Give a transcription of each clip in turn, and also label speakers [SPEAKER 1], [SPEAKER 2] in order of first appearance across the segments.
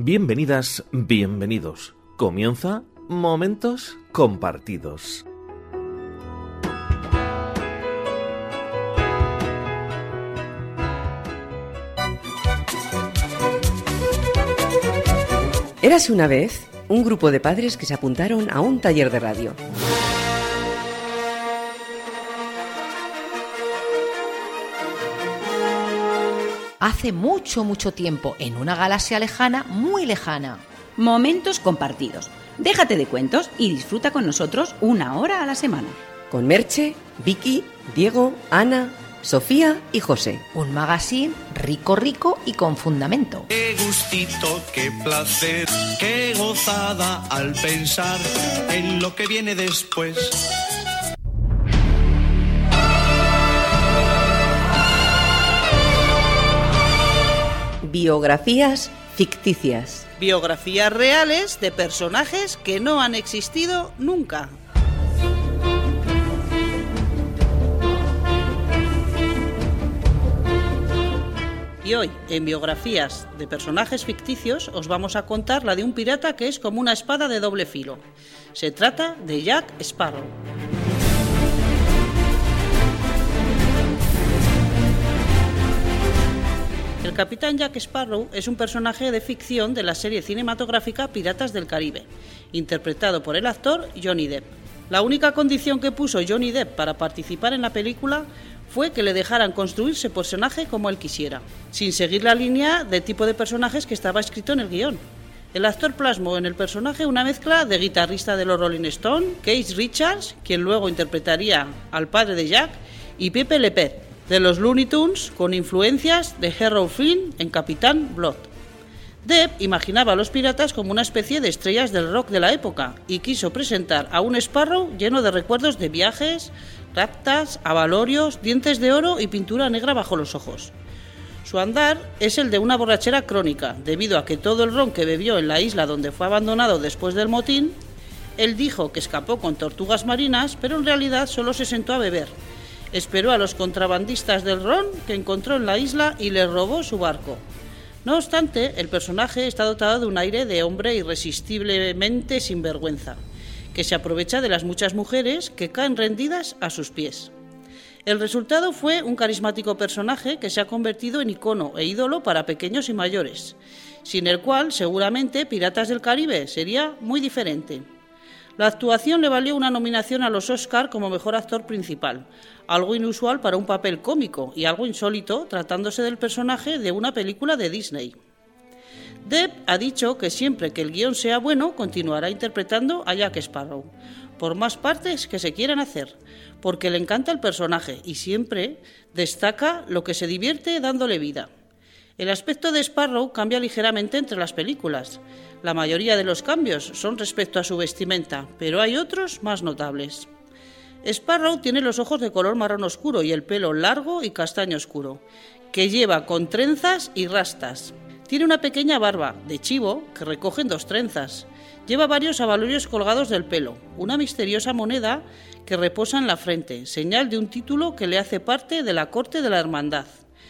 [SPEAKER 1] Bienvenidas, bienvenidos. Comienza Momentos Compartidos.
[SPEAKER 2] Érase una vez un grupo de padres que se apuntaron a un taller de radio.
[SPEAKER 3] Hace mucho tiempo, en una galaxia lejana, muy lejana.
[SPEAKER 4] Momentos compartidos. Déjate de cuentos y disfruta con nosotros 1 hora a la semana.
[SPEAKER 2] Con Merche, Vicky, Diego, Ana, Sofía y José.
[SPEAKER 3] Un magazine rico y con fundamento.
[SPEAKER 5] Qué gustito, qué placer, qué gozada al pensar en lo que viene después.
[SPEAKER 2] Biografías ficticias.
[SPEAKER 6] Biografías reales de personajes que no han existido nunca. Y hoy, en Biografías de personajes ficticios, os vamos a contar la de un pirata que es como una espada de doble filo. Se trata de Jack Sparrow. El capitán Jack Sparrow es un personaje de ficción de la serie cinematográfica Piratas del Caribe, interpretado por el actor Johnny Depp. La única condición que puso Johnny Depp para participar en la película fue que le dejaran construir ese personaje como él quisiera, sin seguir la línea de tipo de personajes que estaba escrito en el guión. El actor plasmó en el personaje una mezcla de guitarrista de los Rolling Stones, Keith Richards, quien luego interpretaría al padre de Jack, y Pepe Le Pew, de los Looney Tunes, con influencias de Errol Flynn en Capitán Blood. Depp imaginaba a los piratas como una especie de estrellas del rock de la época y quiso presentar a un Sparrow lleno de recuerdos de viajes, raptas, abalorios, dientes de oro y pintura negra bajo los ojos. Su andar es el de una borrachera crónica, debido a que todo el ron que bebió en la isla donde fue abandonado después del motín, él dijo que escapó con tortugas marinas, pero en realidad solo se sentó a beber. Esperó a los contrabandistas del ron que encontró en la isla y les robó su barco. No obstante, el personaje está dotado de un aire de hombre irresistiblemente sinvergüenza, que se aprovecha de las muchas mujeres que caen rendidas a sus pies. El resultado fue un carismático personaje que se ha convertido en icono e ídolo para pequeños y mayores, sin el cual seguramente Piratas del Caribe sería muy diferente. La actuación le valió una nominación a los Oscar como mejor actor principal, algo inusual para un papel cómico y algo insólito tratándose del personaje de una película de Disney. Depp ha dicho que siempre que el guión sea bueno continuará interpretando a Jack Sparrow, por más partes que se quieran hacer, porque le encanta el personaje y siempre destaca lo que se divierte dándole vida. El aspecto de Sparrow cambia ligeramente entre las películas. La mayoría de los cambios son respecto a su vestimenta, pero hay otros más notables. Sparrow tiene los ojos de color marrón oscuro y el pelo largo y castaño oscuro, que lleva con trenzas y rastas. Tiene una pequeña barba, de chivo, que recoge en 2 trenzas. Lleva varios abalorios colgados del pelo, una misteriosa moneda que reposa en la frente, señal de un título que le hace parte de la corte de la hermandad.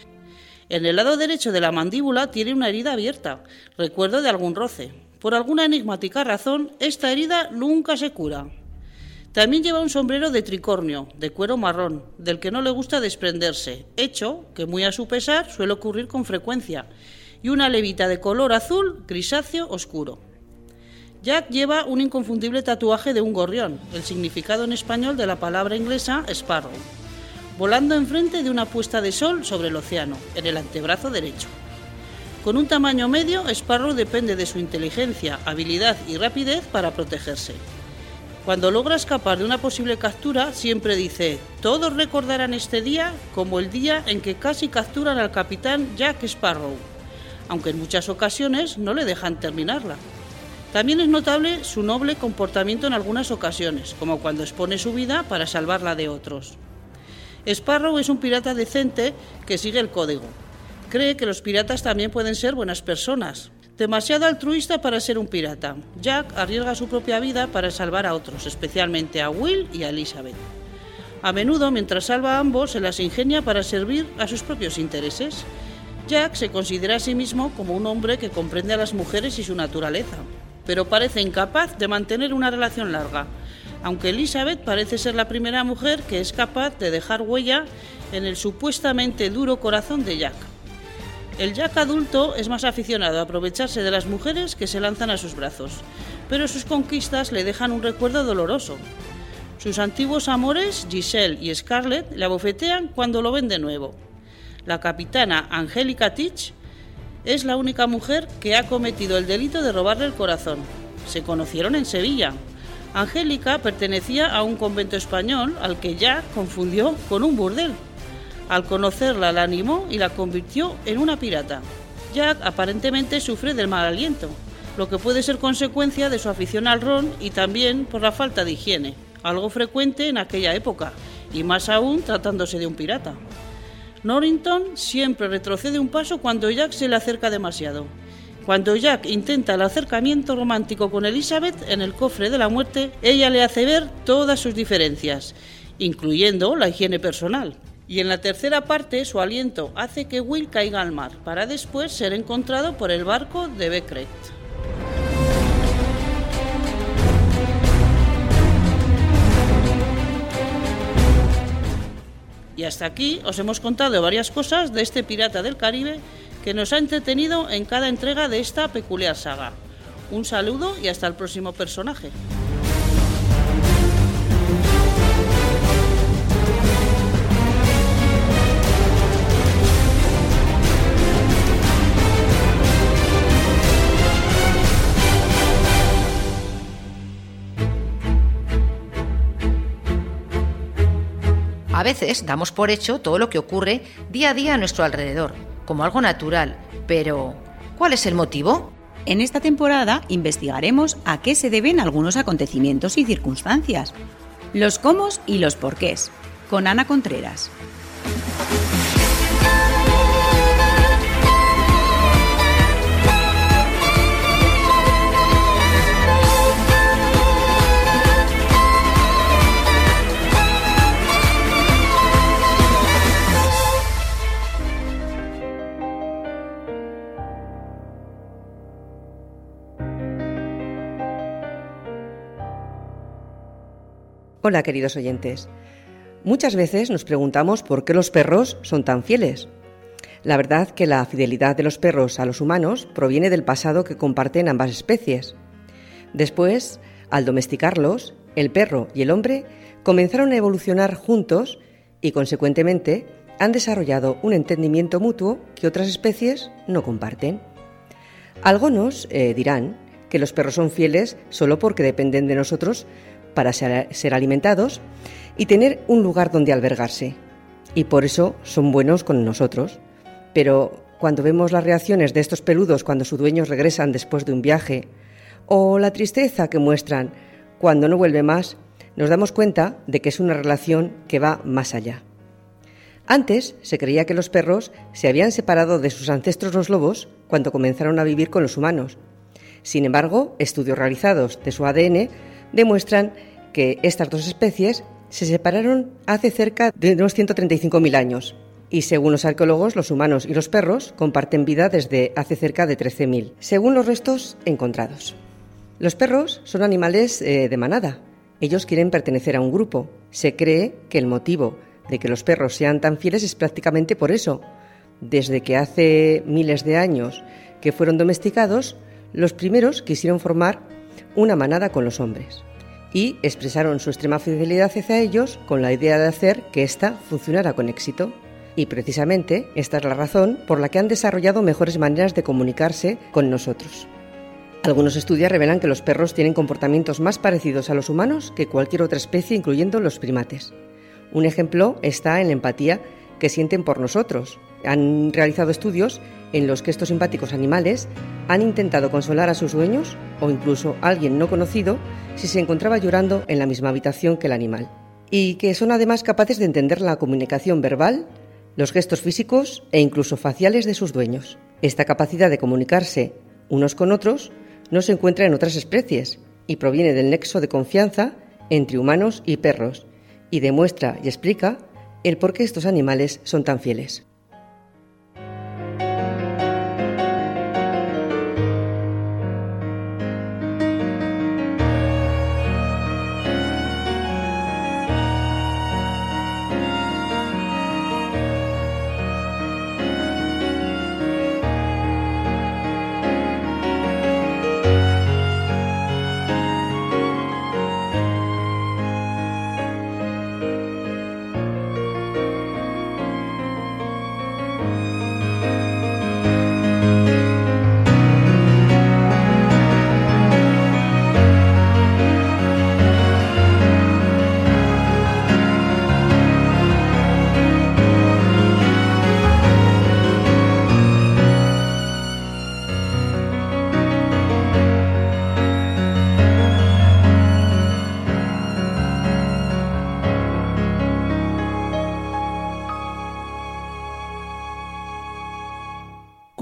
[SPEAKER 6] En el lado derecho de la mandíbula tiene una herida abierta, recuerdo de algún roce. Por alguna enigmática razón, esta herida nunca se cura. También lleva un sombrero de tricornio, de cuero marrón, del que no le gusta desprenderse, hecho que muy a su pesar suele ocurrir con frecuencia, y una levita de color azul grisáceo oscuro. Jack lleva un inconfundible tatuaje de un gorrión, el significado en español de la palabra inglesa Sparrow, volando enfrente de una puesta de sol sobre el océano, en el antebrazo derecho. Con un tamaño medio, Sparrow depende de su inteligencia, habilidad y rapidez para protegerse. Cuando logra escapar de una posible captura, siempre dice: todos recordarán este día como el día en que casi capturan al capitán Jack Sparrow, aunque en muchas ocasiones no le dejan terminarla. También es notable su noble comportamiento en algunas ocasiones, como cuando expone su vida para salvarla de otros. Sparrow es un pirata decente que sigue el código. Cree que los piratas también pueden ser buenas personas. Demasiado altruista para ser un pirata, Jack arriesga su propia vida para salvar a otros, especialmente a Will y a Elizabeth. A menudo, mientras salva a ambos, se las ingenia para servir a sus propios intereses. Jack se considera a sí mismo como un hombre que comprende a las mujeres y su naturaleza, pero parece incapaz de mantener una relación larga, aunque Elizabeth parece ser la primera mujer que es capaz de dejar huella en el supuestamente duro corazón de Jack. El Jack adulto es más aficionado a aprovecharse de las mujeres que se lanzan a sus brazos, pero sus conquistas le dejan un recuerdo doloroso. Sus antiguos amores, Giselle y Scarlett, le abofetean cuando lo ven de nuevo. La capitana Angelica Teach es la única mujer que ha cometido el delito de robarle el corazón. Se conocieron en Sevilla. Angélica pertenecía a un convento español al que Jack confundió con un burdel. Al conocerla la animó y la convirtió en una pirata. Jack aparentemente sufre del mal aliento, lo que puede ser consecuencia de su afición al ron y también por la falta de higiene, algo frecuente en aquella época, y más aún tratándose de un pirata. Norrington siempre retrocede un paso cuando Jack se le acerca demasiado. Cuando Jack intenta el acercamiento romántico con Elizabeth en el cofre de la muerte, ella le hace ver todas sus diferencias, incluyendo la higiene personal. Y en la tercera parte, su aliento hace que Will caiga al mar, para después ser encontrado por el barco de Beckett. Y hasta aquí os hemos contado varias cosas de este pirata del Caribe que nos ha entretenido en cada entrega de esta peculiar saga. Un saludo y hasta el próximo personaje.
[SPEAKER 3] A veces damos por hecho todo lo que ocurre día a día a nuestro alrededor, como algo natural, pero ¿cuál es el motivo?
[SPEAKER 4] En esta temporada investigaremos a qué se deben algunos acontecimientos y circunstancias, los cómo y los porqués, con Ana Contreras.
[SPEAKER 2] Hola, queridos oyentes. Muchas veces nos preguntamos por qué los perros son tan fieles. La verdad que la fidelidad de los perros a los humanos proviene del pasado que comparten ambas especies. Después, al domesticarlos, el perro y el hombre comenzaron a evolucionar juntos y, consecuentemente, han desarrollado un entendimiento mutuo que otras especies no comparten. Algunos dirán que los perros son fieles solo porque dependen de nosotros para ser alimentados y tener un lugar donde albergarse, y por eso son buenos con nosotros. Pero cuando vemos las reacciones de estos peludos cuando sus dueños regresan después de un viaje, o la tristeza que muestran cuando no vuelve más, nos damos cuenta de que es una relación que va más allá. Antes se creía que los perros se habían separado de sus ancestros los lobos cuando comenzaron a vivir con los humanos. Sin embargo, estudios realizados de su ADN demuestran que estas dos especies se separaron hace cerca de unos 135.000 años y, según los arqueólogos, los humanos y los perros comparten vida desde hace cerca de 13.000, según los restos encontrados. Los perros son animales de manada. Ellos quieren pertenecer a un grupo. Se cree que el motivo de que los perros sean tan fieles es prácticamente por eso. Desde que hace miles de años que fueron domesticados, los primeros quisieron formar una manada con los hombres y expresaron su extrema fidelidad hacia ellos con la idea de hacer que ésta funcionara con éxito. Y precisamente esta es la razón por la que han desarrollado mejores maneras de comunicarse con nosotros. Algunos estudios revelan que los perros tienen comportamientos más parecidos a los humanos que cualquier otra especie, incluyendo los primates. Un ejemplo está en la empatía que sienten por nosotros. Han realizado estudios en los que estos simpáticos animales han intentado consolar a sus dueños o incluso a alguien no conocido si se encontraba llorando en la misma habitación que el animal. Y que son además capaces de entender la comunicación verbal, los gestos físicos e incluso faciales de sus dueños. Esta capacidad de comunicarse unos con otros no se encuentra en otras especies y proviene del nexo de confianza entre humanos y perros y demuestra y explica el por qué estos animales son tan fieles.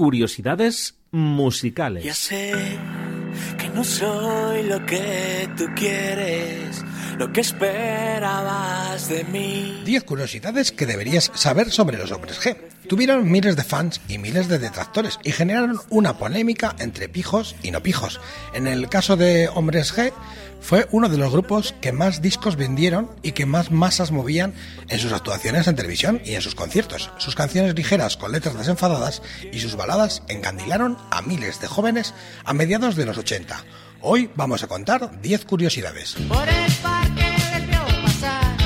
[SPEAKER 1] curiosidades musicales.
[SPEAKER 7] Ya sé que no soy lo que tú quieres, lo que esperabas de mí.
[SPEAKER 8] 10 curiosidades que deberías saber sobre los Hombres G. Tuvieron miles de fans y miles de detractores y generaron una polémica entre pijos y no pijos. En el caso de Hombres G, fue uno de los grupos que más discos vendieron y que más masas movían en sus actuaciones en televisión y en sus conciertos. Sus canciones ligeras con letras desenfadadas y sus baladas encandilaron a miles de jóvenes a mediados de los 80. Hoy vamos a contar 10 curiosidades.
[SPEAKER 9] Por el parque les veo pasar.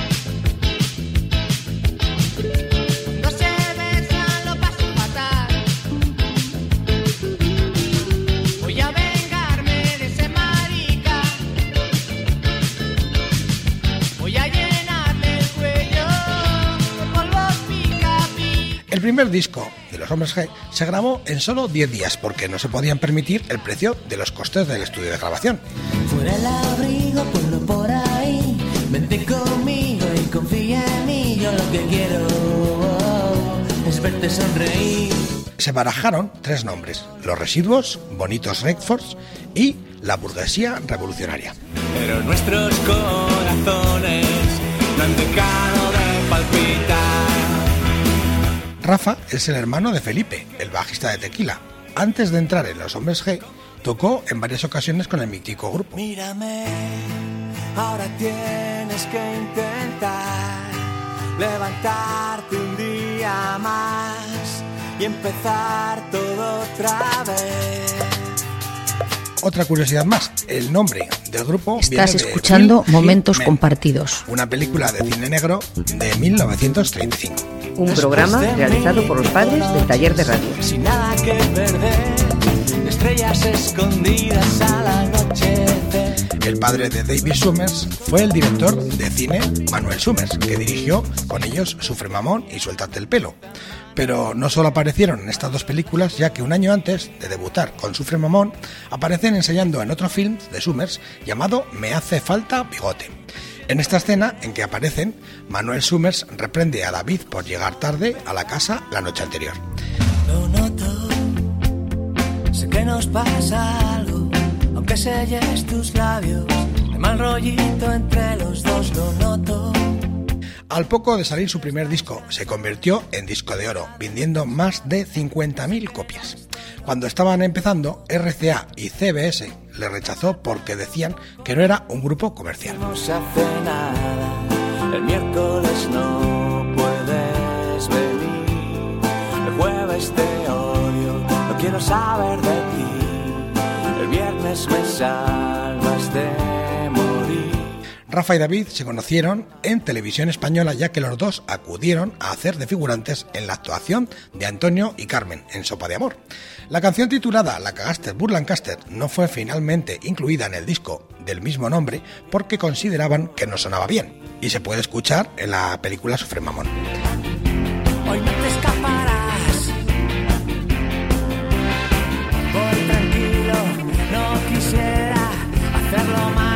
[SPEAKER 9] No se besan, lo paso fatal. Voy a vengarme de ese marica. Voy a llenarle el cuello de polvos pica pica.
[SPEAKER 8] El primer disco de los Hombres G se grabó en solo 10 días porque no se podían permitir el precio de los costes del estudio de grabación.
[SPEAKER 7] Fuera el abrigo, ponlo por ahí. Vente conmigo y confía en mí. Yo lo que quiero es verte sonreír.
[SPEAKER 8] Se barajaron 3 nombres: Los Residuos, Bonitos Records y La Burguesía Revolucionaria.
[SPEAKER 7] Pero nuestros corazones no han dejado de palpitar.
[SPEAKER 8] Rafa es el hermano de Felipe, el bajista de Tequila. Antes de entrar en los Hombres G, tocó en varias ocasiones con el mítico grupo.
[SPEAKER 7] Mírame, ahora tienes que intentar levantarte un día más y empezar todo otra vez.
[SPEAKER 8] Otra curiosidad más, el nombre del grupo
[SPEAKER 3] Estás
[SPEAKER 8] viene de
[SPEAKER 3] escuchando
[SPEAKER 8] Film
[SPEAKER 3] Momentos
[SPEAKER 8] Men,
[SPEAKER 3] Compartidos.
[SPEAKER 8] una película de cine negro de 1935.
[SPEAKER 2] Un programa realizado por los padres del taller de radio.
[SPEAKER 7] Sin nada que perder, estrellas escondidas al anochecer.
[SPEAKER 8] El padre de David Summers fue el director de cine Manuel Summers, que dirigió con ellos Sufre Mamón y Suéltate el pelo. Pero no solo aparecieron en estas 2 películas, ya que un año antes de debutar con Sufre Mamón, aparecen ensayando en otro film de Summers llamado Me hace falta bigote. En esta escena en que aparecen, Manuel Summers reprende a David por llegar tarde a la casa la noche anterior.
[SPEAKER 7] Lo noto, sé que nos pasa algo, aunque selles tus labios, de mal rollito entre los dos, lo noto.
[SPEAKER 8] Al poco de salir su primer disco, se convirtió en disco de oro, vendiendo más de 50.000 copias. Cuando estaban empezando, RCA y CBS le rechazó porque decían que no era un grupo comercial.
[SPEAKER 7] No se hace nada, el miércoles no puedes venir, el jueves te odio, no quiero saber de ti, el viernes me salvas de morir.
[SPEAKER 8] Rafa y David se conocieron en Televisión Española, ya que los dos acudieron a hacer de figurantes en la actuación de Antonio y Carmen en Sopa de Amor. La canción titulada La cagaste Burlancaster no fue finalmente incluida en el disco del mismo nombre porque consideraban que no sonaba bien, y se puede escuchar en la película Sufre Mamón.
[SPEAKER 7] Hoy no te escaparás, voy tranquilo, no quisiera hacerlo mal.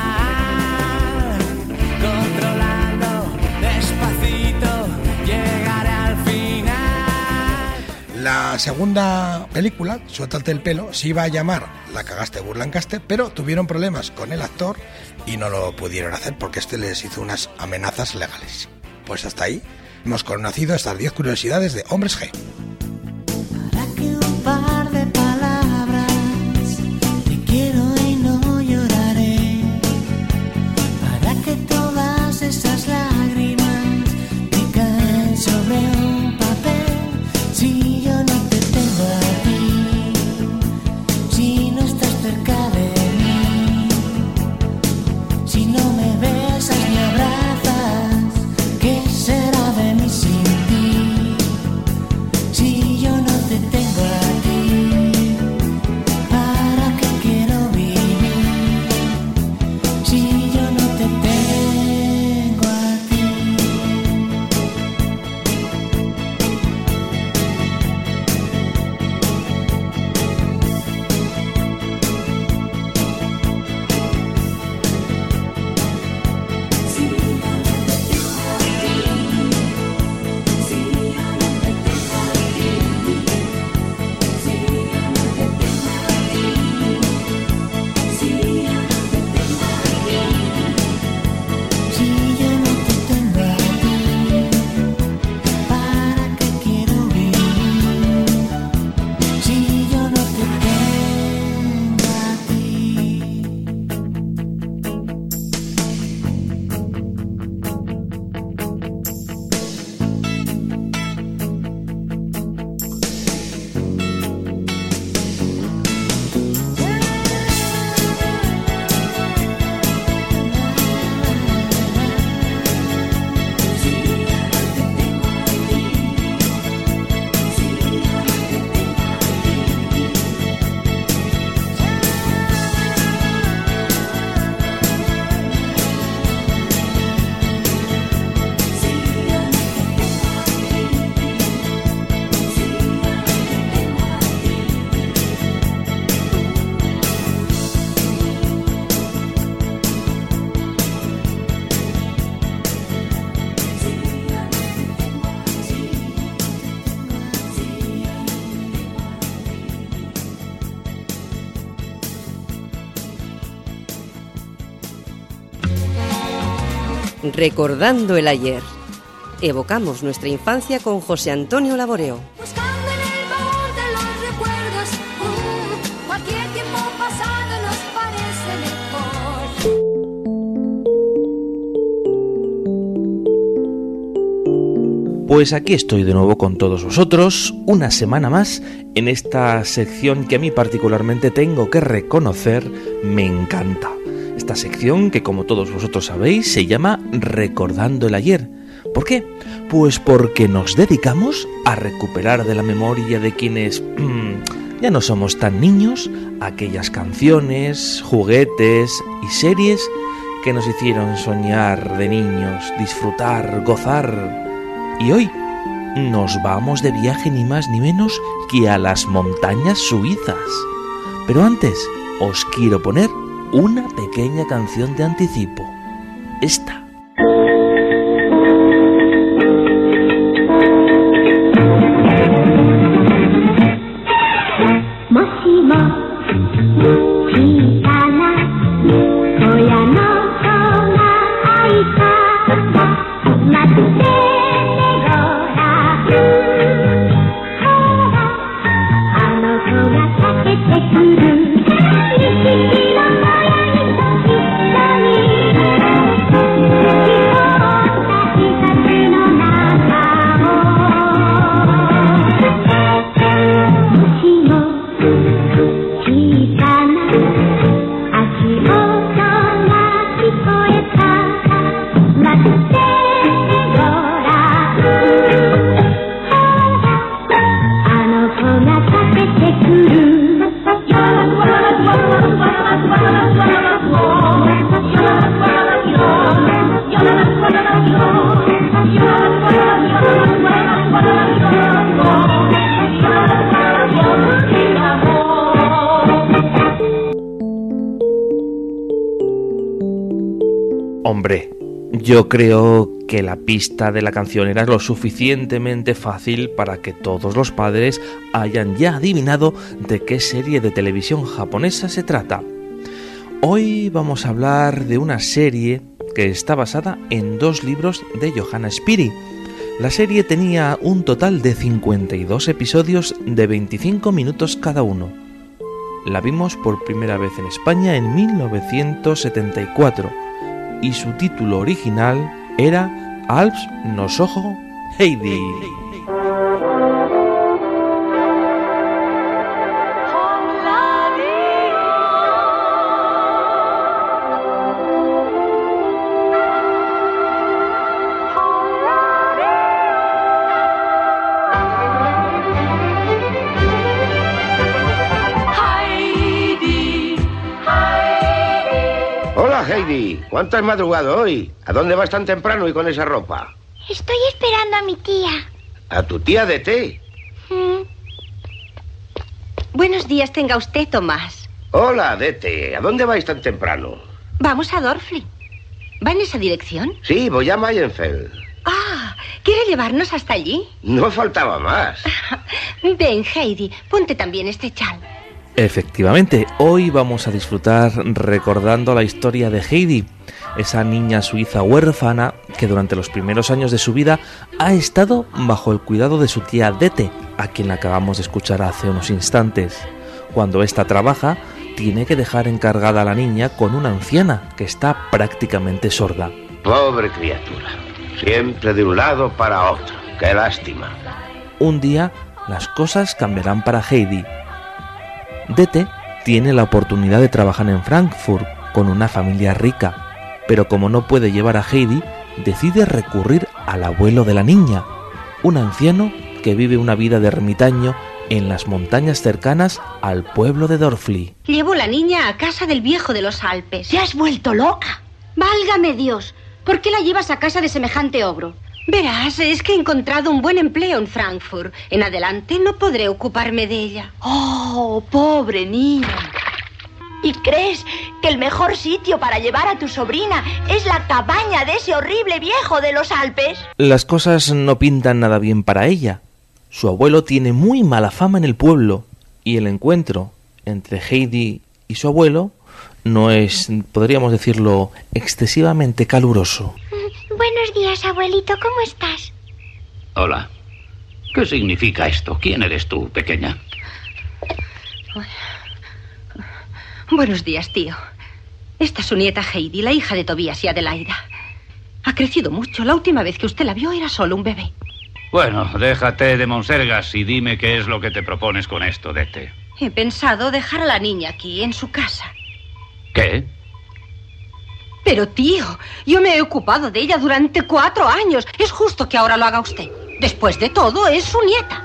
[SPEAKER 8] La segunda película, Suéltate el pelo, se iba a llamar La cagaste Burlancaster, pero tuvieron problemas con el actor y no lo pudieron hacer porque les hizo unas amenazas legales. Pues hasta ahí hemos conocido estas 10 curiosidades de Hombres G.
[SPEAKER 7] Para que un par de palabras, te quiero y no lloraré, para que todas esas lágrimas te caen sobre un papel. Si yo no te tengo a ti, si no estás cerca de mí, si no me besas ni abrazas, ¿qué será de mí sin ti? Si
[SPEAKER 2] Recordando el ayer. Evocamos nuestra infancia con José Antonio Laboreo.
[SPEAKER 10] Buscando en el baúl de los recuerdos, cualquier tiempo pasado nos parece mejor.
[SPEAKER 1] Pues aquí estoy de nuevo con todos vosotros, una semana más, en esta sección que a mí particularmente tengo que reconocer, me encanta. Esta sección que, como todos vosotros sabéis, se llama Recordando el ayer. ¿Por qué? Pues porque nos dedicamos a recuperar de la memoria de quienes ya no somos tan niños aquellas canciones, juguetes y series que nos hicieron soñar de niños, disfrutar, gozar. Y hoy nos vamos de viaje ni más ni menos que a las montañas suizas. Pero antes os quiero poner una pequeña canción de anticipo. Esta. Hombre, yo creo que la pista de la canción era lo suficientemente fácil para que todos los padres hayan ya adivinado de qué serie de televisión japonesa se trata. Hoy vamos a hablar de una serie que está basada en 2 libros de Johanna Spyri. La serie tenía un total de 52 episodios de 25 minutos cada uno. La vimos por primera vez en España en 1974 y su título original era Alps no Shoujo Heidi.
[SPEAKER 11] Heidi, ¿cuánto has madrugado hoy? ¿A dónde vas tan temprano y con esa ropa?
[SPEAKER 12] Estoy esperando a mi tía.
[SPEAKER 11] ¿A tu tía de té?
[SPEAKER 13] Buenos días tenga usted, Tomás.
[SPEAKER 11] Hola, Dete. ¿A dónde vais tan temprano?
[SPEAKER 13] Vamos a Dorfli. ¿Va en esa dirección?
[SPEAKER 11] Sí, voy a Mayenfeld.
[SPEAKER 13] Ah, ¿quiere llevarnos hasta allí?
[SPEAKER 11] No faltaba más.
[SPEAKER 13] Ven, Heidi, ponte también este chal.
[SPEAKER 1] Efectivamente, hoy vamos a disfrutar recordando la historia de Heidi, esa niña suiza huérfana que durante los primeros años de su vida ha estado bajo el cuidado de su tía Dete, a quien acabamos de escuchar hace unos instantes. Cuando ésta trabaja, tiene que dejar encargada a la niña con una anciana que está prácticamente sorda.
[SPEAKER 11] Pobre criatura, siempre de un lado para otro. ¡Qué lástima!
[SPEAKER 1] Un día, las cosas cambiarán para Heidi. Dete tiene la oportunidad de trabajar en Frankfurt con una familia rica, pero como no puede llevar a Heidi, decide recurrir al abuelo de la niña, un anciano que vive una vida de ermitaño en las montañas cercanas al pueblo de Dorfli.
[SPEAKER 13] Llevo la niña a casa del viejo de los Alpes.
[SPEAKER 12] ¿Te has vuelto loca? Válgame Dios, ¿por qué la llevas a casa de semejante ogro?
[SPEAKER 13] Verás, es que he encontrado un buen empleo en Frankfurt. En adelante no podré ocuparme de ella.
[SPEAKER 12] Oh, pobre niña. ¿Y crees que el mejor sitio para llevar a tu sobrina es la cabaña de ese horrible viejo de los Alpes?
[SPEAKER 1] Las cosas no pintan nada bien para ella. Su abuelo tiene muy mala fama en el pueblo y el encuentro entre Heidi y su abuelo no es, podríamos decirlo, excesivamente caluroso.
[SPEAKER 14] Buenos días, abuelito, ¿cómo estás?
[SPEAKER 15] Hola. ¿Qué significa esto? ¿Quién eres tú, pequeña?
[SPEAKER 13] Buenos días, tío. Esta es su nieta Heidi, la hija de Tobías y Adelaida. Ha crecido mucho. La última vez que usted la vio era solo un bebé.
[SPEAKER 15] Bueno, déjate de monsergas y dime qué es lo que te propones con esto, Dete.
[SPEAKER 13] He pensado dejar a la niña aquí, en su casa.
[SPEAKER 15] ¿Qué?
[SPEAKER 13] Pero, tío, yo me he ocupado de ella durante 4 años. Es justo que ahora lo haga usted. Después de todo, es su nieta.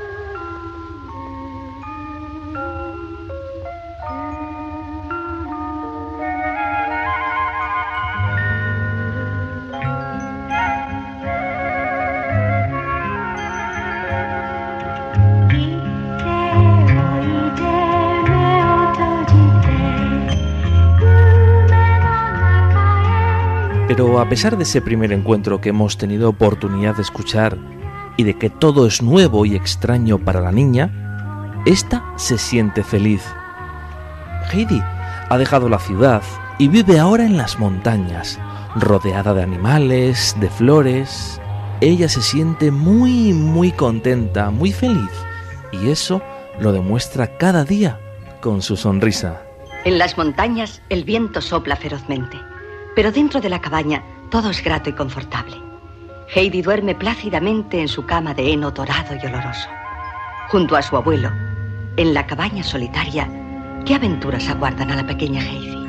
[SPEAKER 1] Pero a pesar de ese primer encuentro que hemos tenido oportunidad de escuchar y de que todo es nuevo y extraño para la niña, esta se siente feliz. Heidi ha dejado la ciudad y vive ahora en las montañas, rodeada de animales, de flores. Ella se siente muy contenta, muy feliz, y eso lo demuestra cada día con su sonrisa.
[SPEAKER 16] En las montañas el viento sopla ferozmente, pero dentro de la cabaña todo es grato y confortable. Heidi duerme plácidamente en su cama de heno dorado y oloroso. Junto a su abuelo, en la cabaña solitaria, ¿qué aventuras aguardan a la pequeña Heidi?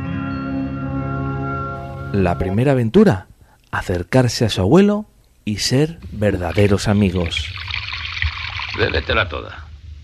[SPEAKER 1] La primera aventura, acercarse a su abuelo y ser verdaderos amigos.
[SPEAKER 15] Bébetela toda.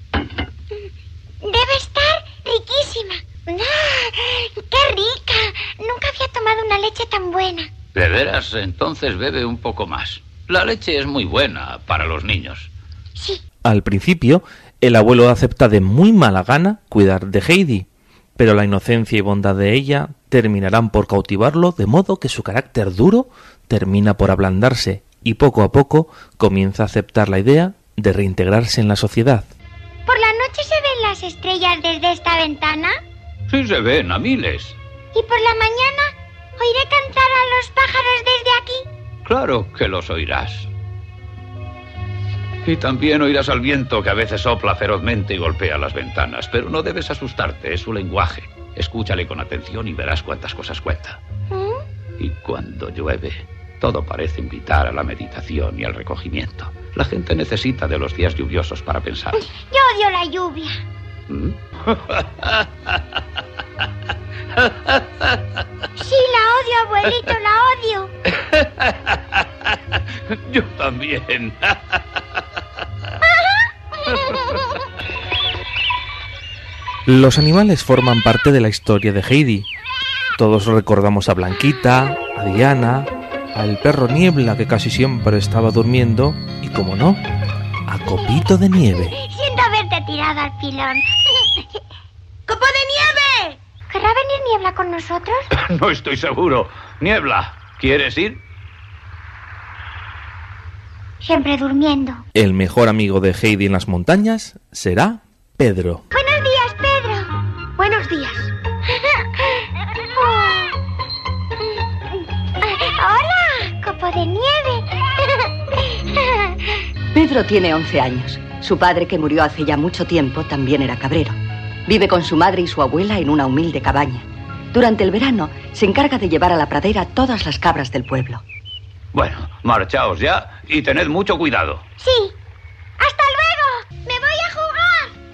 [SPEAKER 14] Debe estar riquísima. ¡Qué rica! Nunca había tomado una leche tan buena.
[SPEAKER 15] ¿De veras? Entonces bebe un poco más. La leche es muy buena para los niños.
[SPEAKER 14] Sí.
[SPEAKER 1] Al principio, el abuelo acepta de muy mala gana cuidar de Heidi, pero la inocencia y bondad de ella terminarán por cautivarlo, de modo que su carácter duro termina por ablandarse y poco a poco comienza a aceptar la idea de reintegrarse en la sociedad.
[SPEAKER 14] ¿Por la noche se ven las estrellas desde esta ventana?
[SPEAKER 15] Sí se ven a miles.
[SPEAKER 14] ¿Y por la mañana oiré cantar a los pájaros desde aquí?
[SPEAKER 15] Claro que los oirás. Y también oirás al viento que a veces sopla ferozmente y golpea las ventanas. Pero no debes asustarte, es su lenguaje. Escúchale con atención y verás cuántas cosas cuenta. Y cuando llueve, todo parece invitar a la meditación y al recogimiento. La gente necesita de los días lluviosos para pensar.
[SPEAKER 14] Yo odio la lluvia. Sí, la odio, abuelito, la odio.
[SPEAKER 15] Yo también.
[SPEAKER 1] Los animales forman parte de la historia de Heidi. Todos recordamos a Blanquita, a Diana, al perro Niebla, que casi siempre estaba durmiendo, y como no, a Copito de Nieve.
[SPEAKER 14] Siento haberte tirado al pilón. ¡Copo de Nieve! ¿Querrá venir Niebla con nosotros?
[SPEAKER 15] No estoy seguro. Niebla, ¿quieres ir?
[SPEAKER 14] Siempre durmiendo.
[SPEAKER 1] El mejor amigo de Heidi en las montañas será Pedro.
[SPEAKER 14] Buenos días, Pedro. Buenos días. Hola, Copo de Nieve.
[SPEAKER 16] Pedro tiene 11 años. Su padre, que murió hace ya mucho tiempo, también era cabrero. Vive con su madre y su abuela en una humilde cabaña. Durante el verano se encarga de llevar a la pradera todas las cabras del pueblo.
[SPEAKER 15] Bueno, marchaos ya y tened mucho cuidado.
[SPEAKER 14] Sí. ¡Hasta luego! ¡Me voy a jugar!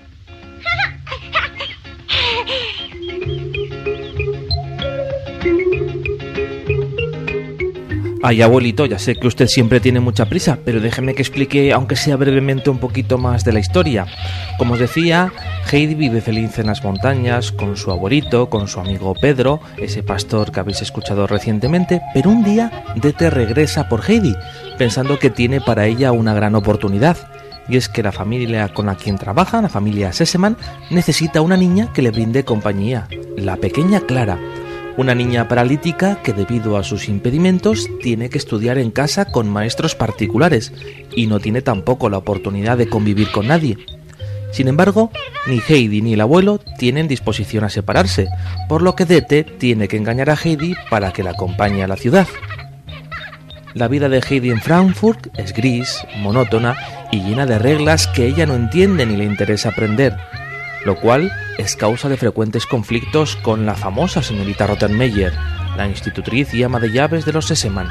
[SPEAKER 1] Ay, abuelito, ya sé que usted siempre tiene mucha prisa, pero déjeme que explique, aunque sea brevemente, un poquito más de la historia. Como os decía, Heidi vive feliz en las montañas, con su abuelito, con su amigo Pedro, ese pastor que habéis escuchado recientemente, pero un día Dete regresa por Heidi, pensando que tiene para ella una gran oportunidad. Y es que la familia con la quien trabaja, la familia Sesemann, necesita una niña que le brinde compañía, la pequeña Clara. Una niña paralítica que debido a sus impedimentos tiene que estudiar en casa con maestros particulares y no tiene tampoco la oportunidad de convivir con nadie. Sin embargo, ni Heidi ni el abuelo tienen disposición a separarse, por lo que Dete tiene que engañar a Heidi para que la acompañe a la ciudad. La vida de Heidi en Frankfurt es gris, monótona y llena de reglas que ella no entiende ni le interesa aprender, lo cual es causa de frecuentes conflictos con la famosa señorita Rottenmeier, la institutriz y ama de llaves de los Sesemann.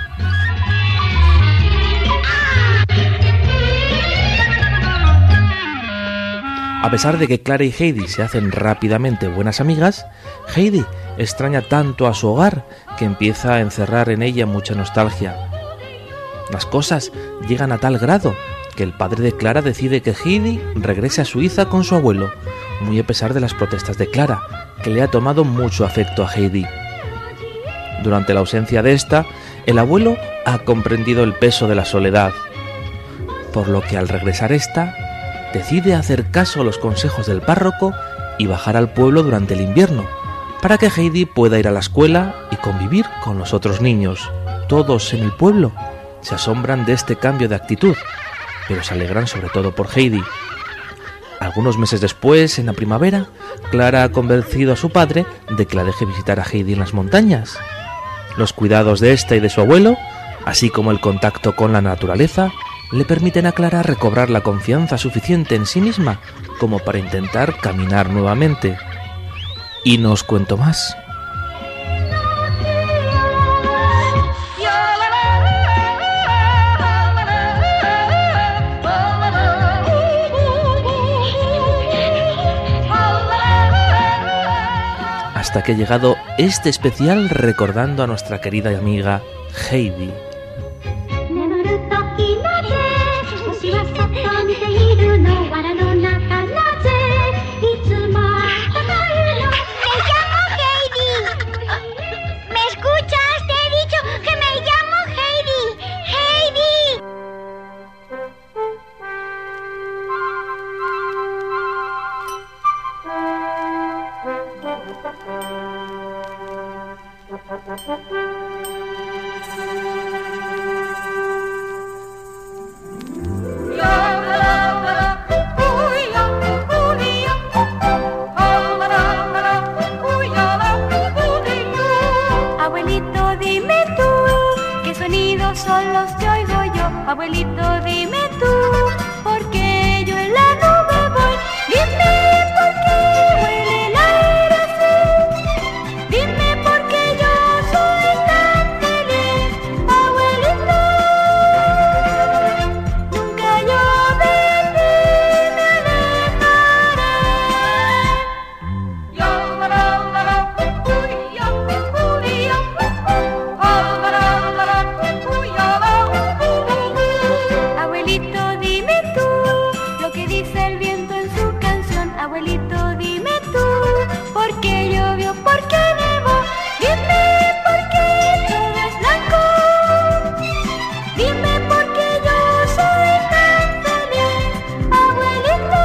[SPEAKER 1] A pesar de que Clara y Heidi se hacen rápidamente buenas amigas, Heidi extraña tanto a su hogar que empieza a encerrar en ella mucha nostalgia. Las cosas llegan a tal grado que el padre de Clara decide que Heidi regrese a Suiza con su abuelo, muy a pesar de las protestas de Clara, que le ha tomado mucho afecto a Heidi. Durante la ausencia de esta, el abuelo ha comprendido el peso de la soledad, por lo que al regresar esta, decide hacer caso a los consejos del párroco y bajar al pueblo durante el invierno, para que Heidi pueda ir a la escuela y convivir con los otros niños. Todos en el pueblo se asombran de este cambio de actitud, pero se alegran sobre todo por Heidi. Algunos meses después, en la primavera, Clara ha convencido a su padre de que la deje visitar a Heidi en las montañas. Los cuidados de esta y de su abuelo, así como el contacto con la naturaleza, le permiten a Clara recobrar la confianza suficiente en sí misma como para intentar caminar nuevamente. Y no os cuento más. Hasta que ha llegado este especial recordando a nuestra querida amiga Heidi.
[SPEAKER 10] Abuelito, dime tú, ¿qué sonidos son los que oigo yo? Abuelito, dime tú, ¿por qué yo en la nube voy? Dime por qué huele el aire así, dime por qué yo soy tan feliz. Abuelito, nunca yo de ti me alejaré. Abuelito, dime tú lo que dice el viento en su canción. Abuelito, dime tú por qué llovió, por qué nevó. Dime por qué todo es blanco. Dime por qué yo soy tan feliz. Abuelito,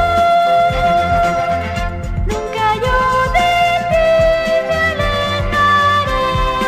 [SPEAKER 10] nunca yo de ti me alejaré.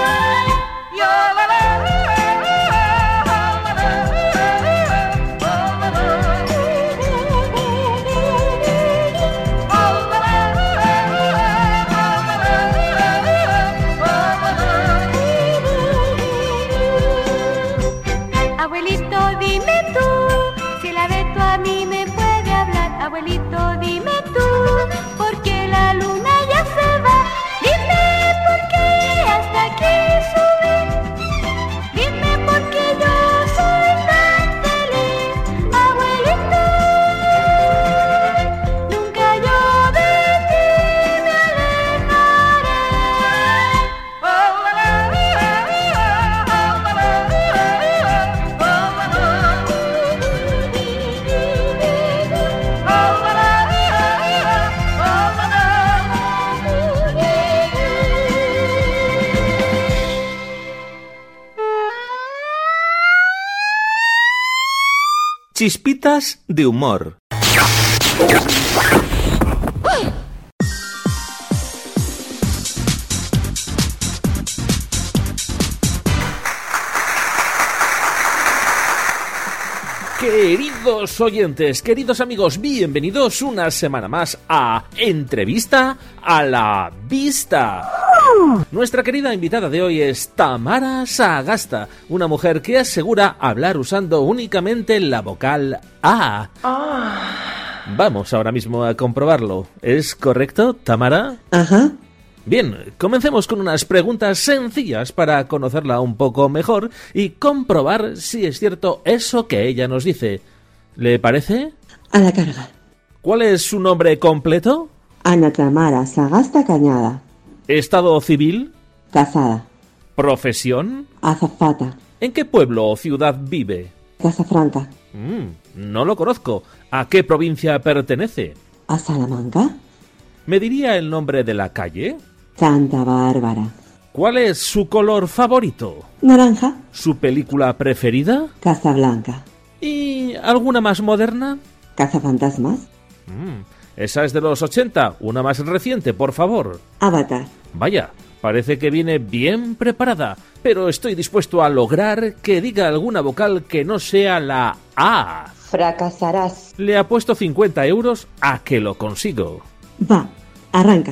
[SPEAKER 10] Abuelito, dime tú, si el abeto a mí me puede hablar. Abuelito, dime tú, ¿por qué la luna ya se va? Dime por qué hasta aquí sube. Dime por qué yo soy tan feliz. Abuelito, nunca yo de ti me alejaré.
[SPEAKER 1] Chispitas de humor. Queridos oyentes, queridos amigos, bienvenidos una semana más a Entrevista a la Vista. Nuestra querida invitada de hoy es Tamara Sagasta, una mujer que asegura hablar usando únicamente la vocal A. Vamos ahora mismo a comprobarlo. ¿Es correcto, Tamara?
[SPEAKER 2] Ajá.
[SPEAKER 1] Bien, comencemos con unas preguntas sencillas para conocerla un poco mejor y comprobar si es cierto eso que ella nos dice. ¿Le parece?
[SPEAKER 2] A la carga.
[SPEAKER 1] ¿Cuál es su nombre completo?
[SPEAKER 2] Ana Tamara Sagasta Cañada.
[SPEAKER 1] ¿Estado civil?
[SPEAKER 2] Casada.
[SPEAKER 1] ¿Profesión?
[SPEAKER 2] Azafata.
[SPEAKER 1] ¿En qué pueblo o ciudad vive?
[SPEAKER 2] Casafranca.
[SPEAKER 1] No lo conozco. ¿A qué provincia pertenece?
[SPEAKER 2] ¿A Salamanca?
[SPEAKER 1] ¿Me diría el nombre de la calle?
[SPEAKER 2] Santa Bárbara.
[SPEAKER 1] ¿Cuál es su color favorito?
[SPEAKER 2] Naranja.
[SPEAKER 1] ¿Su película preferida?
[SPEAKER 2] Casablanca.
[SPEAKER 1] ¿Y alguna más moderna?
[SPEAKER 2] Cazafantasmas.
[SPEAKER 1] Esa es de los 80. Una más reciente, por favor.
[SPEAKER 2] Avatar.
[SPEAKER 1] Vaya, parece que viene bien preparada, pero estoy dispuesto a lograr que diga alguna vocal que no sea la A.
[SPEAKER 2] Fracasarás.
[SPEAKER 1] Le apuesto 50 euros a que lo consigo.
[SPEAKER 2] Va, arranca.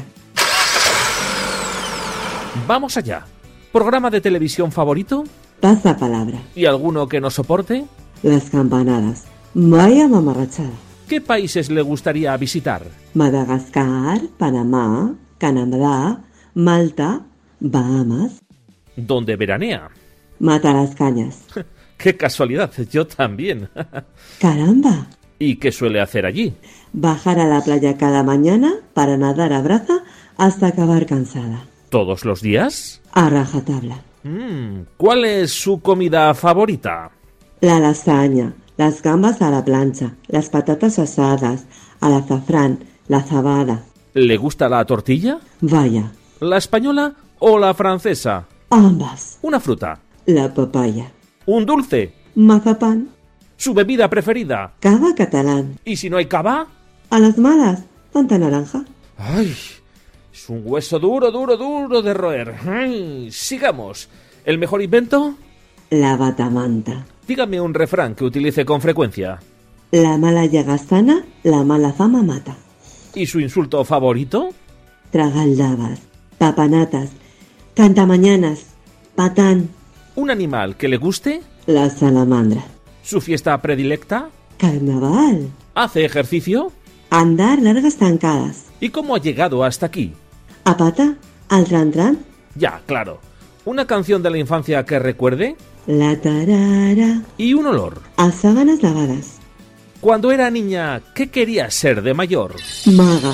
[SPEAKER 1] Vamos allá. ¿Programa de televisión favorito?
[SPEAKER 2] Pasa palabra.
[SPEAKER 1] ¿Y alguno que no soporte?
[SPEAKER 2] Las campanadas. Vaya mamarrachada.
[SPEAKER 1] ¿Qué países le gustaría visitar?
[SPEAKER 2] Madagascar, Panamá, Canadá, Malta, Bahamas.
[SPEAKER 1] ¿Dónde veranea?
[SPEAKER 2] Mata las cañas.
[SPEAKER 1] ¡Qué casualidad! Yo también.
[SPEAKER 2] ¡Caramba!
[SPEAKER 1] ¿Y qué suele hacer allí?
[SPEAKER 2] Bajar a la playa cada mañana para nadar a braza hasta acabar cansada.
[SPEAKER 1] ¿Todos los días?
[SPEAKER 2] A rajatabla.
[SPEAKER 1] ¿Cuál es su comida favorita?
[SPEAKER 2] La lasaña, las gambas a la plancha, las patatas asadas, al azafrán, la zabada.
[SPEAKER 1] ¿Le gusta la tortilla?
[SPEAKER 2] Vaya.
[SPEAKER 1] ¿La española o la francesa?
[SPEAKER 2] Ambas.
[SPEAKER 1] ¿Una fruta?
[SPEAKER 2] La papaya.
[SPEAKER 1] ¿Un dulce?
[SPEAKER 2] Mazapán.
[SPEAKER 1] ¿Su bebida preferida?
[SPEAKER 2] Cava catalán.
[SPEAKER 1] ¿Y si no hay cava?
[SPEAKER 2] A las malas, Fanta naranja.
[SPEAKER 1] ¡Ay! Es un hueso duro de roer. ¡Ay! Sigamos. ¿El mejor invento?
[SPEAKER 2] La batamanta.
[SPEAKER 1] Dígame un refrán que utilice con frecuencia.
[SPEAKER 2] La mala llaga sana, la mala fama mata.
[SPEAKER 1] ¿Y su insulto favorito?
[SPEAKER 2] Tragaldabas, papanatas, cantamañanas, patán.
[SPEAKER 1] ¿Un animal que le guste?
[SPEAKER 2] La salamandra.
[SPEAKER 1] ¿Su fiesta predilecta?
[SPEAKER 2] Carnaval.
[SPEAKER 1] ¿Hace ejercicio?
[SPEAKER 2] Andar largas zancadas.
[SPEAKER 1] ¿Y cómo ha llegado hasta aquí?
[SPEAKER 2] ¿A pata? ¿Al tran-tran?
[SPEAKER 1] Ya, claro. ¿Una canción de la infancia que recuerde?
[SPEAKER 2] La tarara.
[SPEAKER 1] ¿Y un olor?
[SPEAKER 2] A sábanas lavadas.
[SPEAKER 1] Cuando era niña, ¿qué quería ser de mayor?
[SPEAKER 2] Maga.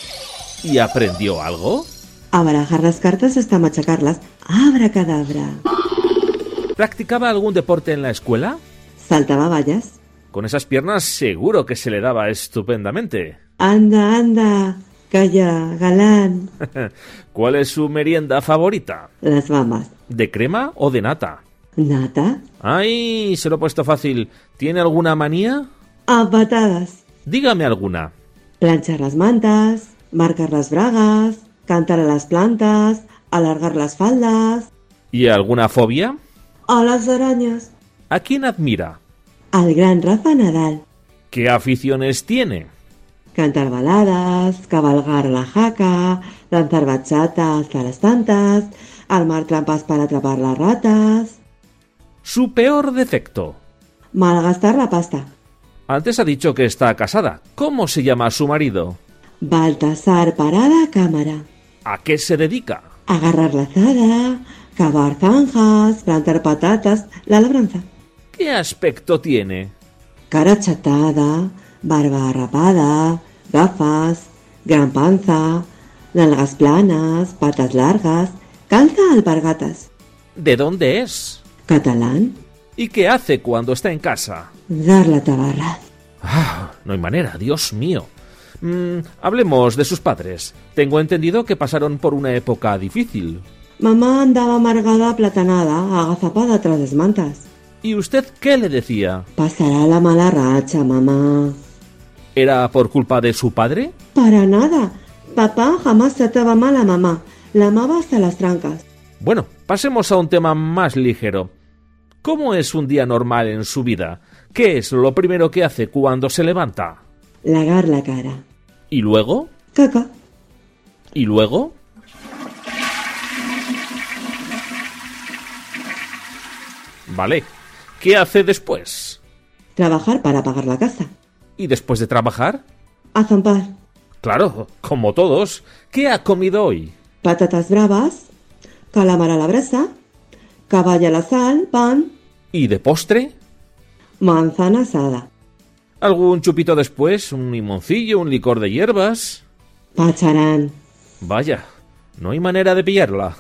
[SPEAKER 1] ¿Y aprendió algo?
[SPEAKER 2] A barajar las cartas hasta machacarlas. Abracadabra.
[SPEAKER 1] ¿Practicaba algún deporte en la escuela?
[SPEAKER 2] Saltaba vallas.
[SPEAKER 1] Con esas piernas seguro que se le daba estupendamente.
[SPEAKER 2] Anda, anda. Calla, galán.
[SPEAKER 1] ¿Cuál es su merienda favorita?
[SPEAKER 2] Las bambas.
[SPEAKER 1] ¿De crema o de nata?
[SPEAKER 2] ¿Nata?
[SPEAKER 1] ¡Ay! Se lo he puesto fácil. ¿Tiene alguna manía?
[SPEAKER 2] A patadas.
[SPEAKER 1] Dígame alguna.
[SPEAKER 2] Planchar las mantas, marcar las bragas, cantar a las plantas, alargar las faldas.
[SPEAKER 1] ¿Y alguna fobia?
[SPEAKER 2] A las arañas.
[SPEAKER 1] ¿A quién admira?
[SPEAKER 2] Al gran Rafa Nadal.
[SPEAKER 1] ¿Qué aficiones tiene?
[SPEAKER 2] Cantar baladas, cabalgar la jaca, lanzar bachata hasta las tantas, armar trampas para atrapar las ratas.
[SPEAKER 1] ¿Su peor defecto?
[SPEAKER 2] Malgastar la pasta.
[SPEAKER 1] Antes ha dicho que está casada. ¿Cómo se llama su marido?
[SPEAKER 2] Baltasar Parada Cámara.
[SPEAKER 1] ¿A qué se dedica?
[SPEAKER 2] Agarrar la azada, cavar zanjas, plantar patatas, la labranza.
[SPEAKER 1] ¿Qué aspecto tiene?
[SPEAKER 2] Cara achatada, barba rapada, gafas, gran panza, nalgas planas, patas largas, calza alpargatas.
[SPEAKER 1] ¿De dónde es?
[SPEAKER 2] Catalán.
[SPEAKER 1] ¿Y qué hace cuando está en casa?
[SPEAKER 2] Dar la tabarra.
[SPEAKER 1] No hay manera, Dios mío. Hablemos de sus padres. Tengo entendido que pasaron por una época difícil.
[SPEAKER 2] Mamá andaba amargada, aplatanada, agazapada tras las mantas.
[SPEAKER 1] ¿Y usted qué le decía?
[SPEAKER 2] Pasará la mala racha, mamá.
[SPEAKER 1] ¿Era por culpa de su padre?
[SPEAKER 2] Para nada. Papá jamás trataba mal a mamá. La amaba hasta las trancas.
[SPEAKER 1] Bueno, pasemos a un tema más ligero. ¿Cómo es un día normal en su vida? ¿Qué es lo primero que hace cuando se levanta?
[SPEAKER 2] Lavar la cara.
[SPEAKER 1] ¿Y luego?
[SPEAKER 2] Caca.
[SPEAKER 1] ¿Y luego? Vale. ¿Qué hace después?
[SPEAKER 17] Trabajar para pagar la casa.
[SPEAKER 1] ¿Y después de trabajar?
[SPEAKER 17] A zampar.
[SPEAKER 1] Claro, como todos. ¿Qué ha comido hoy?
[SPEAKER 17] Patatas bravas, calamar a la brasa, caballa a la sal, pan.
[SPEAKER 1] ¿Y de postre?
[SPEAKER 17] Manzana asada.
[SPEAKER 1] ¿Algún chupito después? ¿Un limoncillo? ¿Un licor de hierbas?
[SPEAKER 17] Pacharán.
[SPEAKER 1] Vaya, no hay manera de pillarla.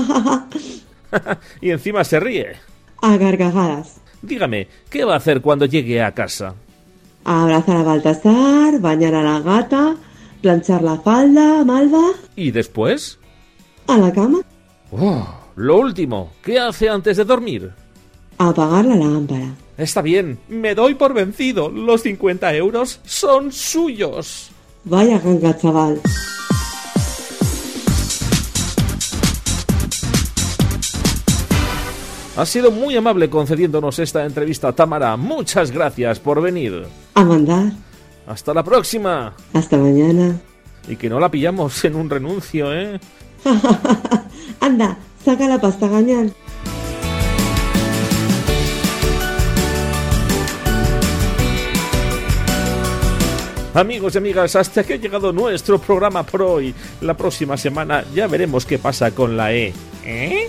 [SPEAKER 1] Y encima se ríe.
[SPEAKER 17] A gargajadas.
[SPEAKER 1] Dígame, ¿qué va a hacer cuando llegue a casa?
[SPEAKER 17] Abrazar a Baltasar, bañar a la gata, planchar la falda, Malva.
[SPEAKER 1] ¿Y después?
[SPEAKER 17] A la cama.
[SPEAKER 1] Lo último, ¿qué hace antes de dormir?
[SPEAKER 17] Apagar la lámpara.
[SPEAKER 1] Está bien, me doy por vencido. Los 50 euros son suyos.
[SPEAKER 17] Vaya ganga, chaval.
[SPEAKER 1] Has sido muy amable concediéndonos esta entrevista, Tamara. Muchas gracias por venir.
[SPEAKER 17] A mandar.
[SPEAKER 1] Hasta la próxima.
[SPEAKER 17] Hasta mañana.
[SPEAKER 1] Y que no la pillamos en un renuncio, ¿eh?
[SPEAKER 17] Anda, saca la pasta, gañán.
[SPEAKER 1] Amigos y amigas, hasta aquí ha llegado nuestro programa por hoy. La próxima semana ya veremos qué pasa con la E. ¿Eh?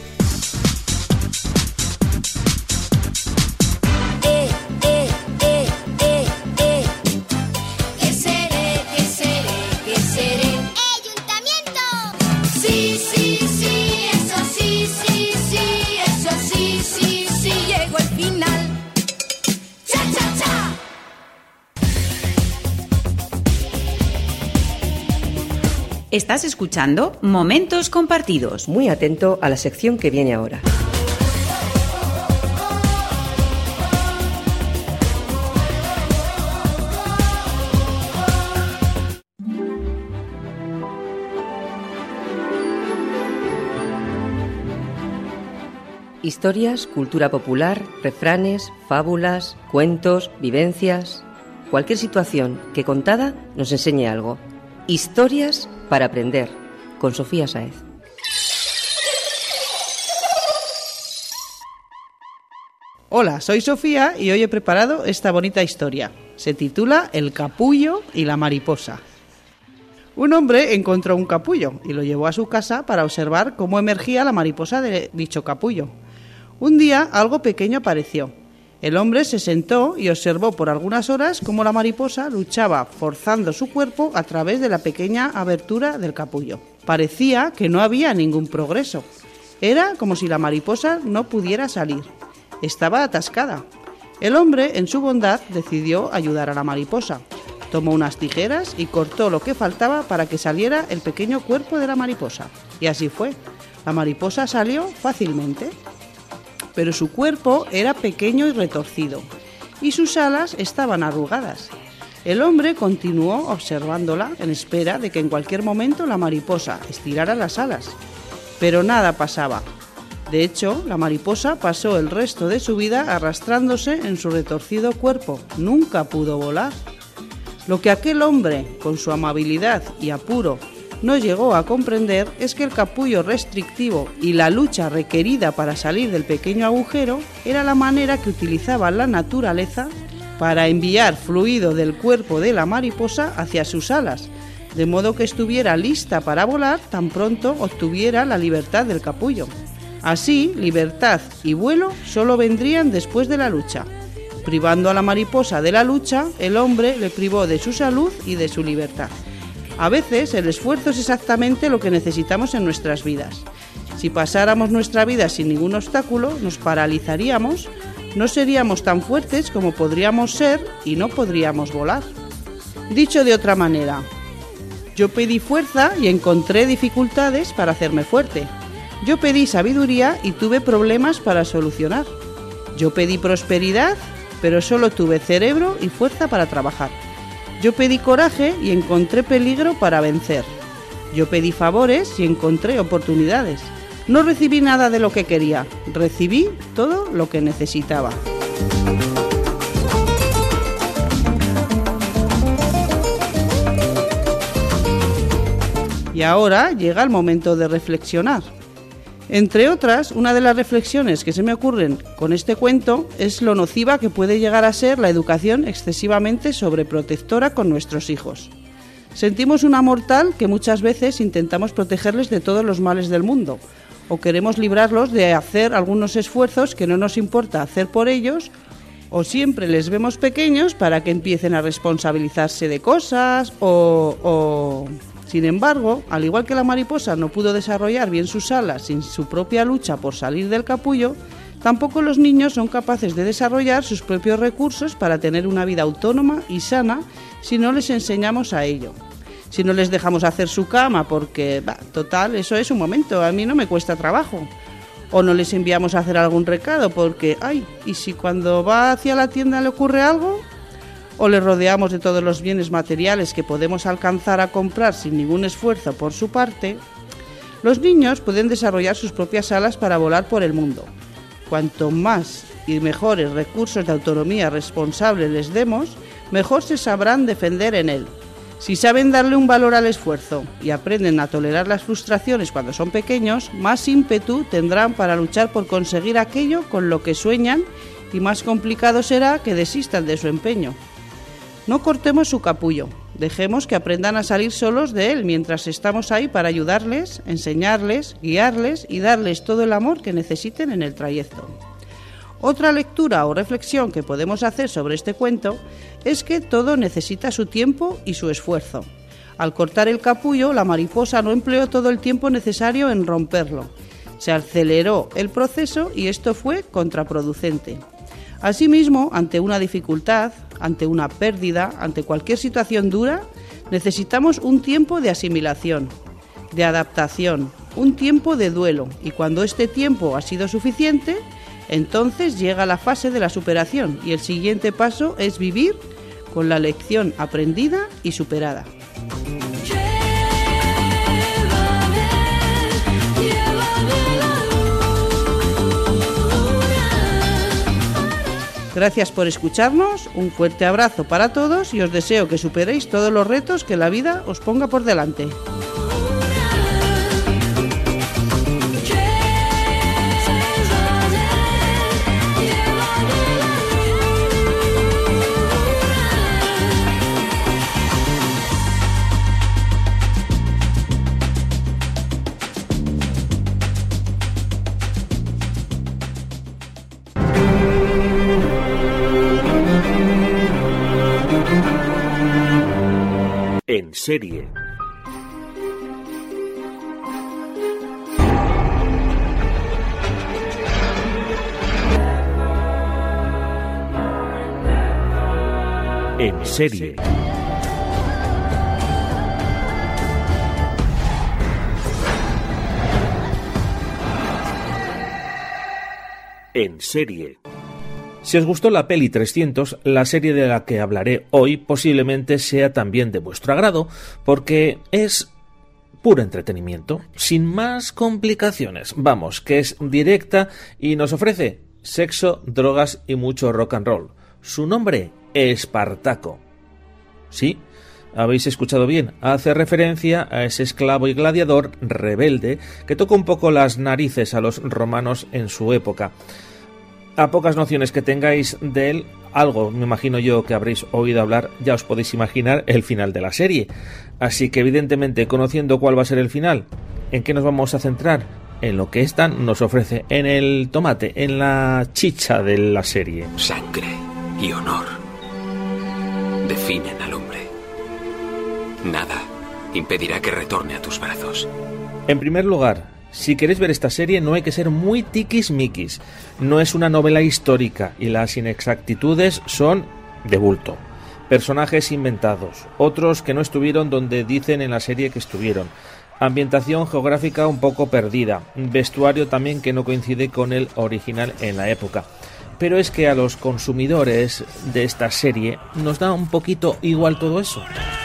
[SPEAKER 4] Estás escuchando Momentos Compartidos.
[SPEAKER 2] Muy atento a la sección que viene ahora. Historias, cultura popular, refranes, fábulas, cuentos, vivencias. Cualquier situación que contada nos enseñe algo. Historias para aprender, con Sofía Sáez.
[SPEAKER 6] Hola, soy Sofía y hoy he preparado esta bonita historia. Se titula El capullo y la mariposa. Un hombre encontró un capullo y lo llevó a su casa para observar cómo emergía la mariposa de dicho capullo. Un día algo pequeño apareció. El hombre se sentó y observó por algunas horas cómo la mariposa luchaba forzando su cuerpo a través de la pequeña abertura del capullo. Parecía que no había ningún progreso. Era como si la mariposa no pudiera salir. Estaba atascada. El hombre, en su bondad, decidió ayudar a la mariposa. Tomó unas tijeras y cortó lo que faltaba para que saliera el pequeño cuerpo de la mariposa. Y así fue. La mariposa salió fácilmente. Pero su cuerpo era pequeño y retorcido, y sus alas estaban arrugadas. El hombre continuó observándola en espera de que en cualquier momento la mariposa estirara las alas. Pero nada pasaba. De hecho, la mariposa pasó el resto de su vida arrastrándose en su retorcido cuerpo. Nunca pudo volar. Lo que aquel hombre, con su amabilidad y apuro, no llegó a comprender es que el capullo restrictivo y la lucha requerida para salir del pequeño agujero era la manera que utilizaba la naturaleza para enviar fluido del cuerpo de la mariposa hacia sus alas, de modo que estuviera lista para volar tan pronto obtuviera la libertad del capullo. Así, libertad y vuelo solo vendrían después de la lucha. Privando a la mariposa de la lucha, el hombre le privó de su salud y de su libertad. A veces el esfuerzo es exactamente lo que necesitamos en nuestras vidas. Si pasáramos nuestra vida sin ningún obstáculo, nos paralizaríamos, no seríamos tan fuertes como podríamos ser y no podríamos volar. Dicho de otra manera, yo pedí fuerza y encontré dificultades para hacerme fuerte. Yo pedí sabiduría y tuve problemas para solucionar. Yo pedí prosperidad, pero solo tuve cerebro y fuerza para trabajar. Yo pedí coraje y encontré peligro para vencer. Yo pedí favores y encontré oportunidades. No recibí nada de lo que quería, recibí todo lo que necesitaba. Y ahora llega el momento de reflexionar. Entre otras, una de las reflexiones que se me ocurren con este cuento es lo nociva que puede llegar a ser la educación excesivamente sobreprotectora con nuestros hijos. Sentimos un amor tal que muchas veces intentamos protegerles de todos los males del mundo, o queremos librarlos de hacer algunos esfuerzos que no nos importa hacer por ellos, o siempre les vemos pequeños para que empiecen a responsabilizarse de cosas, Sin embargo, al igual que la mariposa no pudo desarrollar bien sus alas sin su propia lucha por salir del capullo, tampoco los niños son capaces de desarrollar sus propios recursos para tener una vida autónoma y sana si no les enseñamos a ello. Si no les dejamos hacer su cama porque, total, eso es un momento, a mí no me cuesta trabajo. O no les enviamos a hacer algún recado porque, ¿y si cuando va hacia la tienda le ocurre algo? O le rodeamos de todos los bienes materiales que podemos alcanzar a comprar sin ningún esfuerzo por su parte, los niños pueden desarrollar sus propias alas para volar por el mundo. Cuanto más y mejores recursos de autonomía responsable les demos, mejor se sabrán defender en él. Si saben darle un valor al esfuerzo y aprenden a tolerar las frustraciones cuando son pequeños, más ímpetu tendrán para luchar por conseguir aquello con lo que sueñan y más complicado será que desistan de su empeño. No cortemos su capullo, dejemos que aprendan a salir solos de él mientras estamos ahí para ayudarles, enseñarles, guiarles y darles todo el amor que necesiten en el trayecto. Otra lectura o reflexión que podemos hacer sobre este cuento es que todo necesita su tiempo y su esfuerzo. Al cortar el capullo, la mariposa no empleó todo el tiempo necesario en romperlo. Se aceleró el proceso y esto fue contraproducente. Asimismo, ante una dificultad, ante una pérdida, ante cualquier situación dura, necesitamos un tiempo de asimilación, de adaptación, un tiempo de duelo, y cuando este tiempo ha sido suficiente, entonces llega la fase de la superación y el siguiente paso es vivir con la lección aprendida y superada. Gracias por escucharnos, un fuerte abrazo para todos y os deseo que superéis todos los retos que la vida os ponga por delante.
[SPEAKER 1] En serie. En serie. En serie. Si os gustó la peli 300, la serie de la que hablaré hoy posiblemente sea también de vuestro agrado, porque es puro entretenimiento, sin más complicaciones. Vamos, que es directa y nos ofrece sexo, drogas y mucho rock and roll. Su nombre, Espartaco. Sí, habéis escuchado bien, hace referencia a ese esclavo y gladiador rebelde que tocó un poco las narices a los romanos en su época. A pocas nociones que tengáis de él, algo me imagino yo que habréis oído hablar, ya os podéis imaginar el final de la serie. Así que evidentemente, conociendo cuál va a ser el final, ¿en qué nos vamos a centrar? En lo que esta nos ofrece, en el tomate, en la chicha de la serie.
[SPEAKER 18] Sangre y honor definen al hombre. Nada impedirá que retorne a tus brazos.
[SPEAKER 1] En primer lugar, si queréis ver esta serie no hay que ser muy tiquismiquis. No es una novela histórica y las inexactitudes son de bulto. Personajes inventados, otros que no estuvieron donde dicen en la serie que estuvieron. Ambientación geográfica un poco perdida. Vestuario también que no coincide con el original en la época. Pero es que a los consumidores de esta serie nos da un poquito igual todo eso.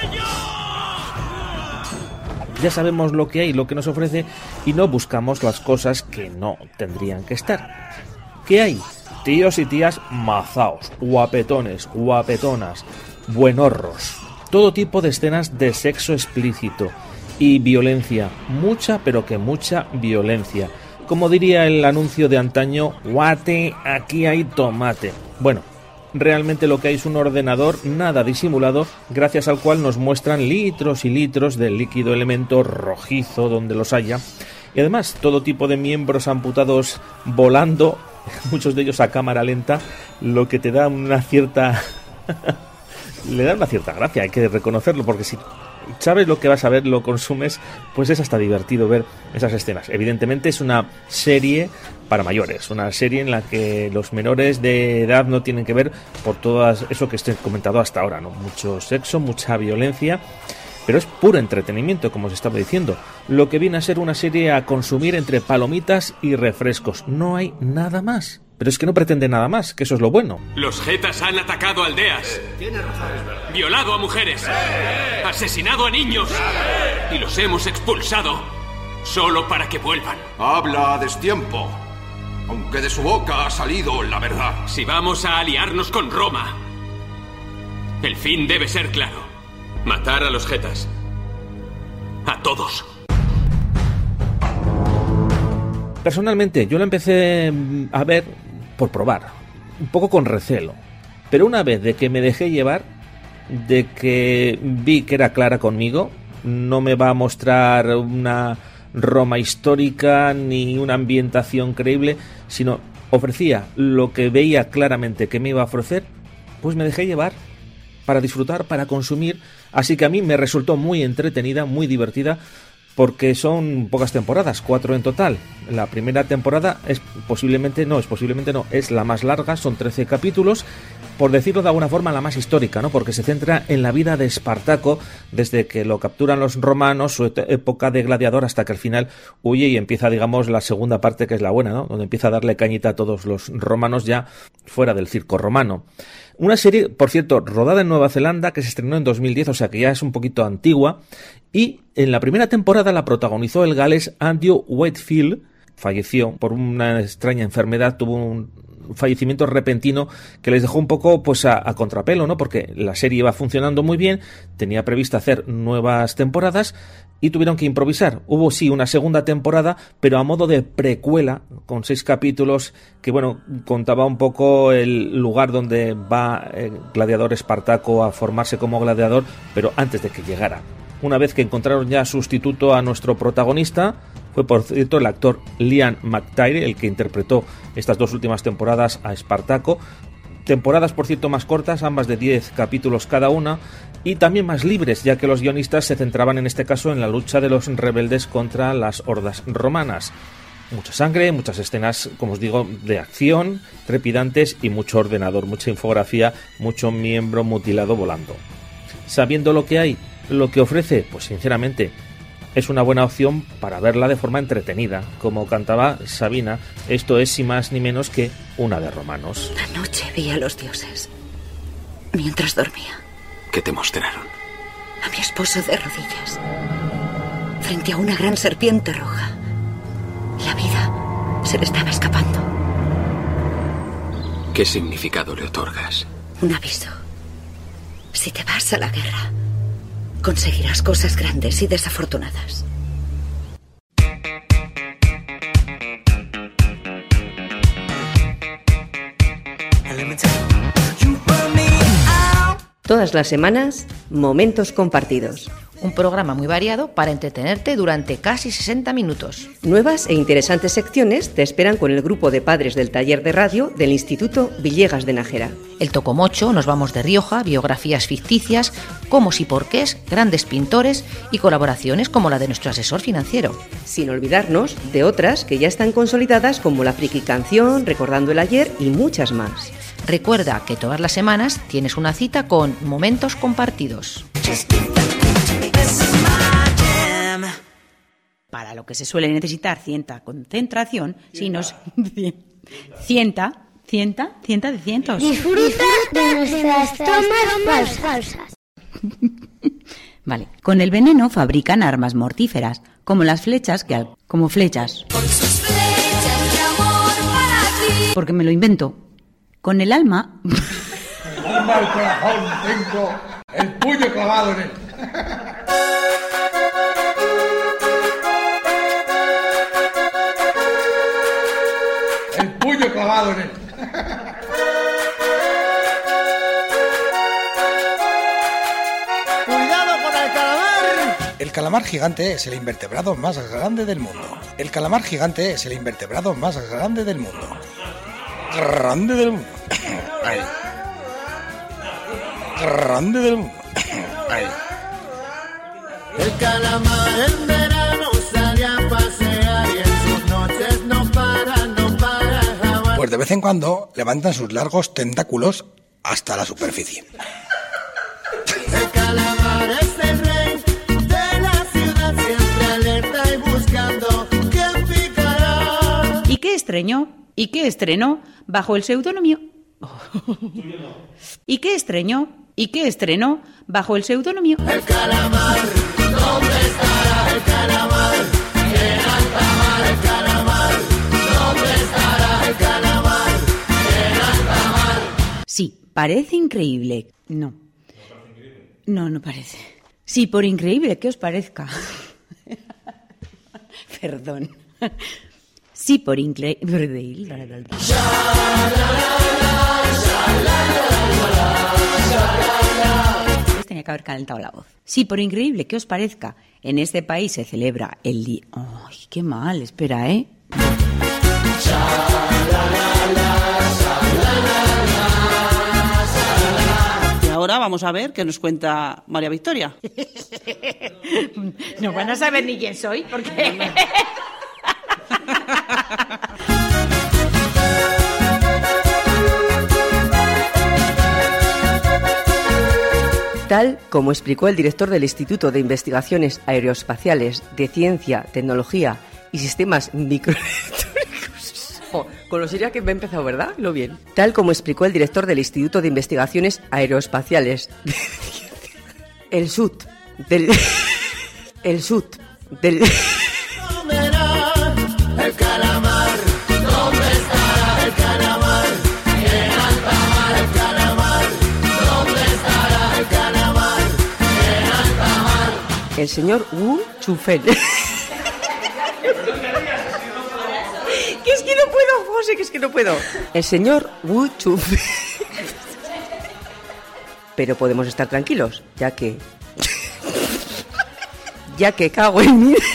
[SPEAKER 1] Ya sabemos lo que hay, lo que nos ofrece y no buscamos las cosas que no tendrían que estar. ¿Qué hay? Tíos y tías mazaos, guapetones, guapetonas, buenorros. Todo tipo de escenas de sexo explícito y violencia. Mucha, pero que mucha violencia. Como diría el anuncio de antaño, guate, aquí hay tomate. Bueno, realmente lo que hay es un ordenador nada disimulado, gracias al cual nos muestran litros y litros del líquido elemento rojizo donde los haya. Y además, todo tipo de miembros amputados volando, muchos de ellos a cámara lenta, lo que te da una cierta... le da una cierta gracia, hay que reconocerlo, porque si sabes lo que vas a ver, lo consumes, pues es hasta divertido ver esas escenas. Evidentemente es una serie para mayores, una serie en la que los menores de edad no tienen que ver por todo eso que estoy comentado hasta ahora, ¿no? Mucho sexo, mucha violencia, pero es puro entretenimiento, como os estaba diciendo. Lo que viene a ser una serie a consumir entre palomitas y refrescos. No hay nada más. Pero es que no pretende nada más, que eso es lo bueno.
[SPEAKER 18] Los jetas han atacado aldeas.
[SPEAKER 5] Tiene razón.
[SPEAKER 18] Violado a mujeres. Asesinado a niños. Y los hemos expulsado solo para que vuelvan.
[SPEAKER 19] Habla a destiempo. Aunque de su boca ha salido la verdad.
[SPEAKER 18] Si vamos a aliarnos con Roma, el fin debe ser claro. Matar a los jetas. A todos.
[SPEAKER 1] Personalmente, yo la empecé a ver por probar, un poco con recelo. Pero una vez de que me dejé llevar, de que vi que era clara conmigo, no me va a mostrar una Roma histórica ni una ambientación creíble, sino ofrecía lo que veía claramente que me iba a ofrecer, pues me dejé llevar para disfrutar, para consumir. Así que a mí me resultó muy entretenida, muy divertida, porque son pocas temporadas, 4 en total. La primera temporada es la más larga, son 13 capítulos, por decirlo de alguna forma la más histórica, ¿no? Porque se centra en la vida de Espartaco, desde que lo capturan los romanos, su época de gladiador, hasta que al final huye y empieza, digamos, la segunda parte, que es la buena, ¿no? Donde empieza a darle cañita a todos los romanos ya fuera del circo romano. Una serie, por cierto, rodada en Nueva Zelanda, que se estrenó en 2010, o sea que ya es un poquito antigua, y en la primera temporada la protagonizó el galés Andrew Whitfield. Falleció por una extraña enfermedad, tuvo un fallecimiento repentino que les dejó un poco pues a contrapelo, ¿no? Porque la serie iba funcionando muy bien, tenía prevista hacer nuevas temporadas y tuvieron que improvisar. Hubo sí una segunda temporada, pero a modo de precuela, con 6 capítulos, que bueno, contaba un poco el lugar donde va el gladiador Espartaco a formarse como gladiador, pero antes de que llegara. Una vez que encontraron ya sustituto a nuestro protagonista, fue por cierto el actor Liam McTire el que interpretó estas 2 últimas temporadas a Espartaco. Temporadas, por cierto, más cortas, ambas de 10 capítulos cada una, y también más libres, ya que los guionistas se centraban en este caso en la lucha de los rebeldes contra las hordas romanas. Mucha sangre, muchas escenas, como os digo, de acción, trepidantes y mucho ordenador, mucha infografía, mucho miembro mutilado volando. Sabiendo lo que hay, lo que ofrece, pues sinceramente es una buena opción para verla de forma entretenida. Como cantaba Sabina, esto es sin más ni menos que una de romanos.
[SPEAKER 20] Anoche vi a los dioses mientras dormía.
[SPEAKER 18] ¿Qué te mostraron?
[SPEAKER 20] A mi esposo de rodillas, frente a una gran serpiente roja. La vida se le estaba escapando.
[SPEAKER 18] ¿Qué significado le otorgas?
[SPEAKER 20] Un aviso. Si te vas a la guerra, conseguirás cosas grandes y desafortunadas.
[SPEAKER 2] Todas las semanas, Momentos Compartidos.
[SPEAKER 3] Un programa muy variado para entretenerte durante casi 60 minutos.
[SPEAKER 2] Nuevas e interesantes secciones te esperan con el grupo de padres del taller de radio del Instituto Villegas de Nájera.
[SPEAKER 3] El Tocomocho, Nos vamos de Rioja, biografías ficticias, cómo y porqués, grandes pintores y colaboraciones como la de nuestro asesor financiero.
[SPEAKER 2] Sin olvidarnos de otras que ya están consolidadas como la Friki Canción, Recordando el Ayer y muchas más.
[SPEAKER 3] Recuerda que todas las semanas tienes una cita con Momentos Compartidos.
[SPEAKER 4] Para lo que se suele necesitar cierta concentración, si nos... cienta de cientos.
[SPEAKER 14] Disfruta de nuestras tomas falsas.
[SPEAKER 4] Vale. Con el veneno fabrican armas mortíferas, como las flechas como flechas.
[SPEAKER 9] Con sus flechas de amor para ti.
[SPEAKER 4] Porque me lo invento. Con el alma...
[SPEAKER 8] El alma al corazón tengo el puño clavado en él. puño clavado en él.
[SPEAKER 6] ¡Cuidado con el calamar!
[SPEAKER 8] El calamar gigante es el invertebrado más grande del mundo. El calamar gigante es el invertebrado más grande del mundo. Grande del mundo. Ahí. Grande del mundo. Ahí.
[SPEAKER 9] El calamar en verano sale a pasear y en sus noches no para jamás.
[SPEAKER 8] Pues de vez en cuando levantan sus largos tentáculos hasta la superficie.
[SPEAKER 9] El calamar es el rey de la ciudad, siempre alerta y buscando quién picará.
[SPEAKER 4] ¿Y qué estrenó? ¿Y qué estrenó bajo el seudónimo? ¿Y qué estrenó? ¿Y qué estrenó bajo el seudónimo?
[SPEAKER 9] El calamar, ¿dónde estará el calamar? En alta mar, el calamar, ¿dónde estará el calamar? En alta mar.
[SPEAKER 4] Sí, parece increíble. No. No parece. Sí, por increíble que os parezca. Perdón. Sí, por increíble. Tenía que haber calentado la voz. Sí, por increíble que os parezca, en este país se celebra el día... ¡Ay, qué mal! Espera, ¿eh?
[SPEAKER 6] Y ahora vamos a ver qué nos cuenta María Victoria.
[SPEAKER 3] No van a saber ni quién soy, porque...
[SPEAKER 2] Tal como explicó el director del Instituto de Investigaciones Aeroespaciales de Ciencia, Tecnología y Sistemas Microelectrónicos. Con lo seria que me he empezado, ¿verdad? Lo bien. Tal como explicó el director del Instituto de Investigaciones Aeroespaciales de Ciencia. El SUT del... El SUT del...
[SPEAKER 9] El calamar, ¿dónde estará el calamar? En alta mar, el calamar, ¿dónde estará el calamar? En alta mar.
[SPEAKER 2] El señor Wu Chufen. Que es que no puedo, José, que es que no puedo. El señor Wu Chufen. Pero podemos estar tranquilos, ya que cago en mí.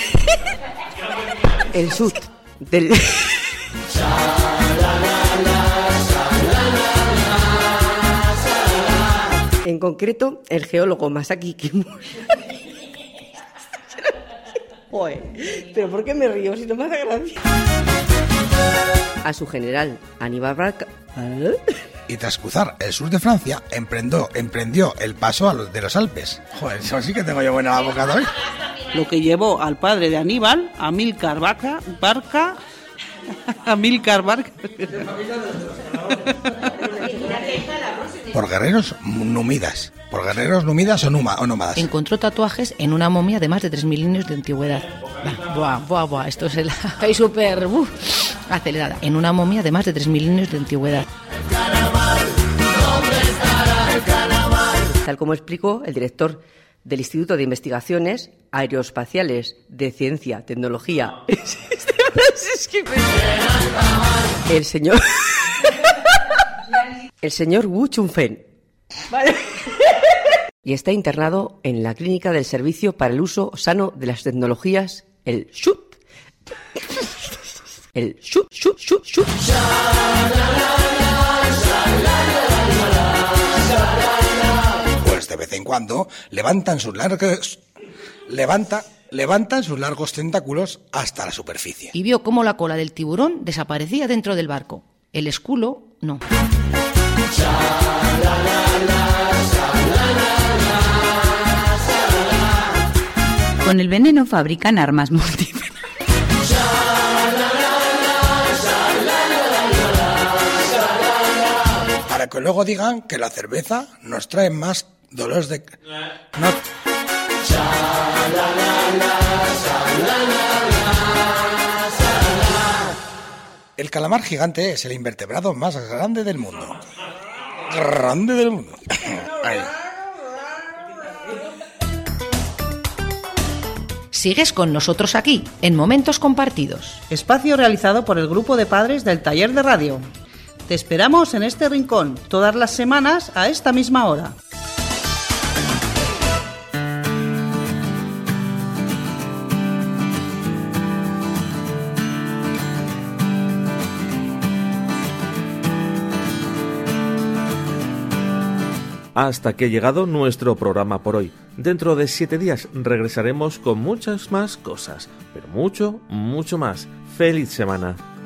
[SPEAKER 2] El SUT del... En concreto, el geólogo Masaki Kimura. Joder, ¿pero por qué me río si no me hace gracia? A su general, Aníbal Barca...
[SPEAKER 8] Y tras cruzar el sur de Francia, emprendió el paso de los Alpes. Joder, eso sí que tengo yo buena boca hoy.
[SPEAKER 6] Lo que llevó al padre de Aníbal, Amílcar Barca...
[SPEAKER 8] Por guerreros númidas. Por guerreros númidas o nómadas.
[SPEAKER 3] Encontró tatuajes en una momia de más de 3.000 años de antigüedad. Buah, esto es la... Estoy súper acelerada. En una momia de más de 3.000 años de antigüedad.
[SPEAKER 2] Tal como explicó el director del Instituto de Investigaciones Aeroespaciales de Ciencia, Tecnología... El señor Wu Chunfen. Vale. Y está internado en la clínica del Servicio para el Uso Sano de las Tecnologías, el SHUT. El SHUT.
[SPEAKER 8] Pues de vez en cuando levantan sus largos tentáculos hasta la superficie.
[SPEAKER 3] Y vio cómo la cola del tiburón desaparecía dentro del barco. El escudo, no.
[SPEAKER 4] Con el veneno fabrican armas múltiples.
[SPEAKER 8] Para que luego digan que la cerveza nos trae más dolores de... No. El calamar gigante es el invertebrado más grande del mundo. Grande del mundo. Ahí.
[SPEAKER 3] Sigues con nosotros aquí, en Momentos Compartidos.
[SPEAKER 6] Espacio realizado por el grupo de padres del Taller de Radio. Te esperamos en este rincón todas las semanas a esta misma hora.
[SPEAKER 1] Hasta que ha llegado nuestro programa por hoy. Dentro de 7 días regresaremos con muchas más cosas, pero mucho, mucho más. ¡Feliz semana!